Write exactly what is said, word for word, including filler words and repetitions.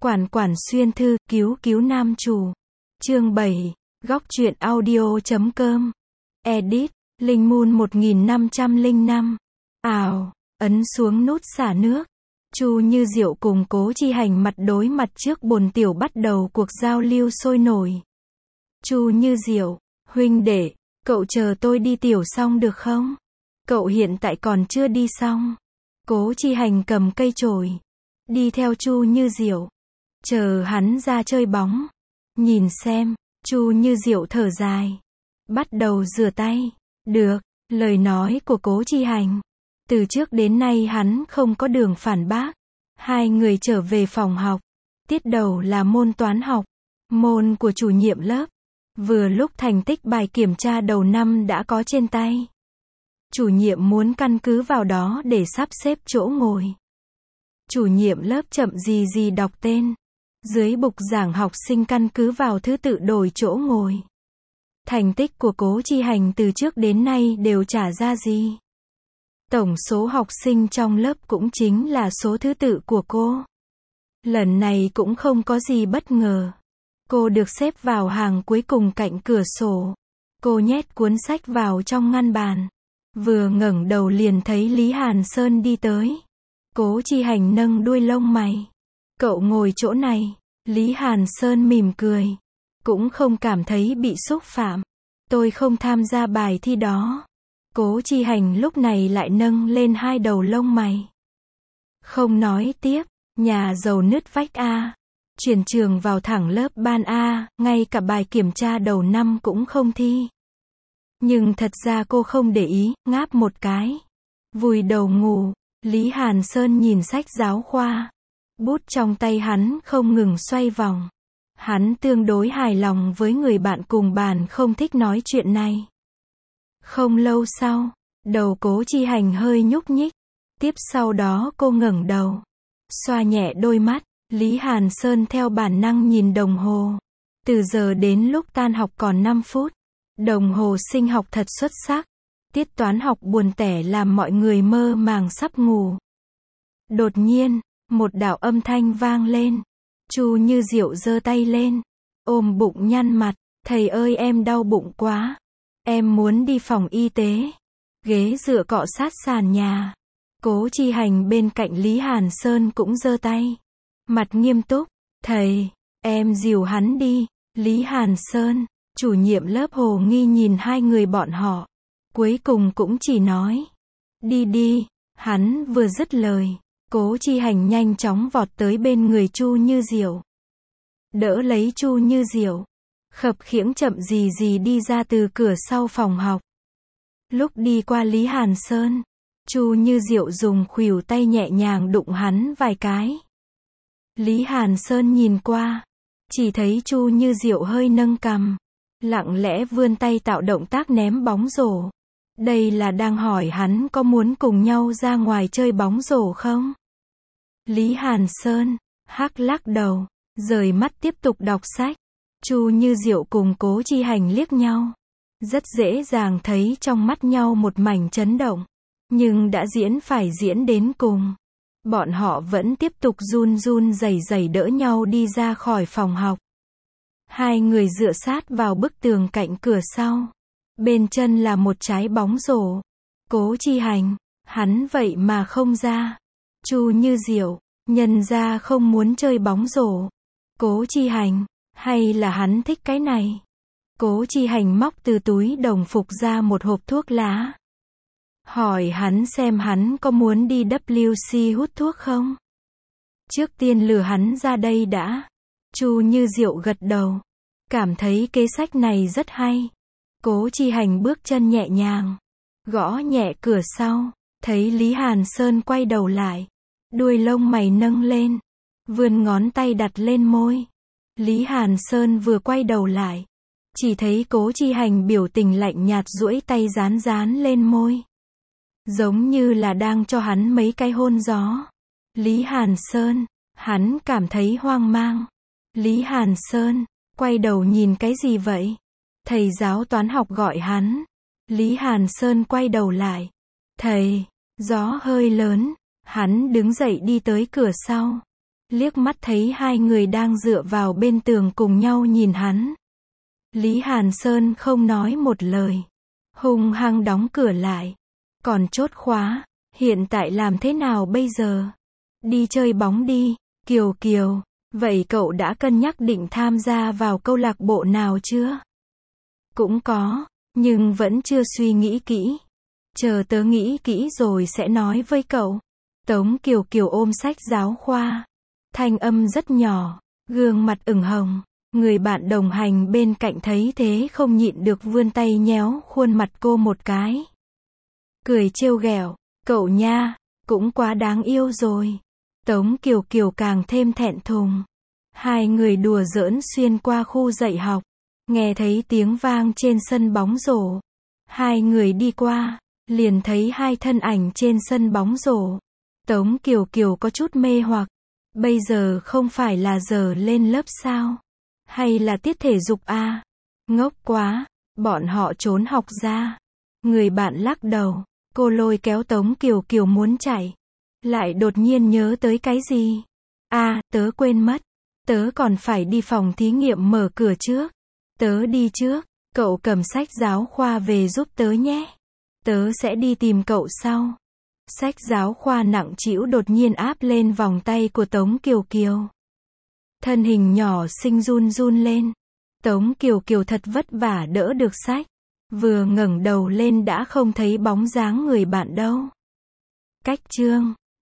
Quản quản xuyên thư, cứu cứu nam chủ. Chương bảy, góc truyện audio chấm com. Edit, Linh Moon một nghìn năm trăm lẻ năm. Ào, ấn xuống nút xả nước. Chu Như Diệu cùng Cố Chi Hành mặt đối mặt trước bồn tiểu bắt đầu cuộc giao lưu sôi nổi. Chu Như Diệu, huynh đệ, cậu chờ tôi đi tiểu xong được không? Cậu hiện tại còn chưa đi xong. Cố Chi Hành cầm cây chổi, đi theo Chu Như Diệu, chờ hắn ra chơi bóng. Nhìn xem, Chu Như Diệu thở dài, bắt đầu rửa tay. Được, lời nói của Cố Chi Hành. Từ trước đến nay hắn không có đường phản bác. Hai người trở về phòng học. Tiết đầu là môn toán học, môn của chủ nhiệm lớp. Vừa lúc thành tích bài kiểm tra đầu năm đã có trên tay. Chủ nhiệm muốn căn cứ vào đó để sắp xếp chỗ ngồi. Chủ nhiệm lớp chậm gì gì đọc tên. Dưới bục giảng học sinh căn cứ vào thứ tự đổi chỗ ngồi. Thành tích của Cố Chi Hành từ trước đến nay đều trả ra gì. Tổng số học sinh trong lớp cũng chính là số thứ tự của cô. Lần này cũng không có gì bất ngờ. Cô được xếp vào hàng cuối cùng cạnh cửa sổ. Cô nhét cuốn sách vào trong ngăn bàn. Vừa ngẩng đầu liền thấy Lý Hàn Sơn đi tới. Cố Chi Hành nâng đuôi lông mày. Cậu ngồi chỗ này. Lý Hàn Sơn mỉm cười. Cũng không cảm thấy bị xúc phạm. Tôi không tham gia bài thi đó. Cố Chi Hành lúc này lại nâng lên hai đầu lông mày. Không nói tiếp. Nhà giàu nứt vách A. Chuyển trường vào thẳng lớp ban A. Ngay cả bài kiểm tra đầu năm cũng không thi. Nhưng thật ra cô không để ý, ngáp một cái. Vùi đầu ngủ. Lý Hàn Sơn nhìn sách giáo khoa. Bút trong tay hắn không ngừng xoay vòng. Hắn tương đối hài lòng với người bạn cùng bàn không thích nói chuyện này. Không lâu sau, đầu Cố Chi Hành hơi nhúc nhích. Tiếp sau đó cô ngẩng đầu, xoa nhẹ đôi mắt. Lý Hàn Sơn theo bản năng nhìn đồng hồ. Từ giờ đến lúc tan học còn năm phút. Đồng hồ sinh học thật xuất sắc. Tiết toán học buồn tẻ làm mọi người mơ màng sắp ngủ. Đột nhiên, một đạo âm thanh vang lên. Chu Như Diệu giơ tay lên, ôm bụng nhăn mặt. Thầy ơi em đau bụng quá. Em muốn đi phòng y tế. Ghế dựa cọ sát sàn nhà. Cố Chi Hành bên cạnh Lý Hàn Sơn cũng giơ tay. Mặt nghiêm túc. Thầy, em dìu hắn đi. Lý Hàn Sơn, chủ nhiệm lớp hồ nghi nhìn hai người bọn họ. Cuối cùng cũng chỉ nói. Đi đi. Hắn vừa dứt lời. Cố Chi Hành nhanh chóng vọt tới bên người Chu Như Diệu. Đỡ lấy Chu Như Diệu. Khập khiễng chậm gì gì đi ra từ cửa sau phòng học. Lúc đi qua Lý Hàn Sơn, Chu Như Diệu dùng khuỷu tay nhẹ nhàng đụng hắn vài cái. Lý Hàn Sơn nhìn qua, chỉ thấy Chu Như Diệu hơi nâng cằm, lặng lẽ vươn tay tạo động tác ném bóng rổ. Đây là đang hỏi hắn có muốn cùng nhau ra ngoài chơi bóng rổ không? Lý Hàn Sơn, hắc lắc đầu, rời mắt tiếp tục đọc sách. Chu Như Diệu cùng Cố Chi Hành liếc nhau. Rất dễ dàng thấy trong mắt nhau một mảnh chấn động. Nhưng đã diễn phải diễn đến cùng. Bọn họ vẫn tiếp tục run run rẩy rẩy đỡ nhau đi ra khỏi phòng học. Hai người dựa sát vào bức tường cạnh cửa sau. Bên chân là một trái bóng rổ. Cố Chi Hành, hắn vậy mà không ra. Chu Như Diệu, nhân ra không muốn chơi bóng rổ. Cố Chi Hành, hay là hắn thích cái này? Cố Chi Hành móc từ túi đồng phục ra một hộp thuốc lá. Hỏi hắn xem hắn có muốn đi W C hút thuốc không? Trước tiên lừa hắn ra đây đã. Chu Như Diệu gật đầu. Cảm thấy kế sách này rất hay. Cố Chi Hành bước chân nhẹ nhàng. Gõ nhẹ cửa sau. Thấy Lý Hàn Sơn quay đầu lại. Đuôi lông mày nâng lên. Vươn ngón tay đặt lên môi. Lý Hàn Sơn vừa quay đầu lại. Chỉ thấy Cố Chi Hành biểu tình lạnh nhạt duỗi tay dán dán lên môi. Giống như là đang cho hắn mấy cái hôn gió. Lý Hàn Sơn, hắn cảm thấy hoang mang. Lý Hàn Sơn, quay đầu nhìn cái gì vậy? Thầy giáo toán học gọi hắn. Lý Hàn Sơn quay đầu lại. Thầy, gió hơi lớn. Hắn đứng dậy đi tới cửa sau. liếc mắt thấy hai người đang dựa vào bên tường cùng nhau nhìn hắn. Lý Hàn Sơn không nói một lời, hung hăng đóng cửa lại, còn chốt khóa, hiện tại làm thế nào bây giờ? Đi chơi bóng đi, Kiều Kiều, vậy cậu đã cân nhắc định tham gia vào câu lạc bộ nào chưa? Cũng có, nhưng vẫn chưa suy nghĩ kỹ. Chờ tớ nghĩ kỹ rồi sẽ nói với cậu. Tống Kiều Kiều ôm sách giáo khoa, thanh âm rất nhỏ, gương mặt ửng hồng. Người bạn đồng hành bên cạnh thấy thế không nhịn được vươn tay nhéo khuôn mặt cô một cái. Cười trêu ghẹo, cậu nha, cũng quá đáng yêu rồi. Tống Kiều Kiều càng thêm thẹn thùng. Hai người đùa giỡn xuyên qua khu dạy học, nghe thấy tiếng vang trên sân bóng rổ. Hai người đi qua, liền thấy hai thân ảnh trên sân bóng rổ. Tống Kiều Kiều có chút mê hoặc, bây giờ không phải là giờ lên lớp sao? Hay là tiết thể dục à? Ngốc quá, bọn họ trốn học ra. Người bạn lắc đầu, cô lôi kéo Tống Kiều Kiều muốn chạy. Lại đột nhiên nhớ tới cái gì? À, tớ quên mất. Tớ còn phải đi phòng thí nghiệm mở cửa trước. Tớ đi trước, cậu cầm sách giáo khoa về giúp tớ nhé. Tớ sẽ đi tìm cậu sau. Sách giáo khoa nặng trĩu đột nhiên áp lên vòng tay của Tống Kiều Kiều. Thân hình nhỏ xinh run run lên. Tống Kiều Kiều thật vất vả đỡ được sách. Vừa ngẩng đầu lên đã không thấy bóng dáng người bạn đâu. Cách chương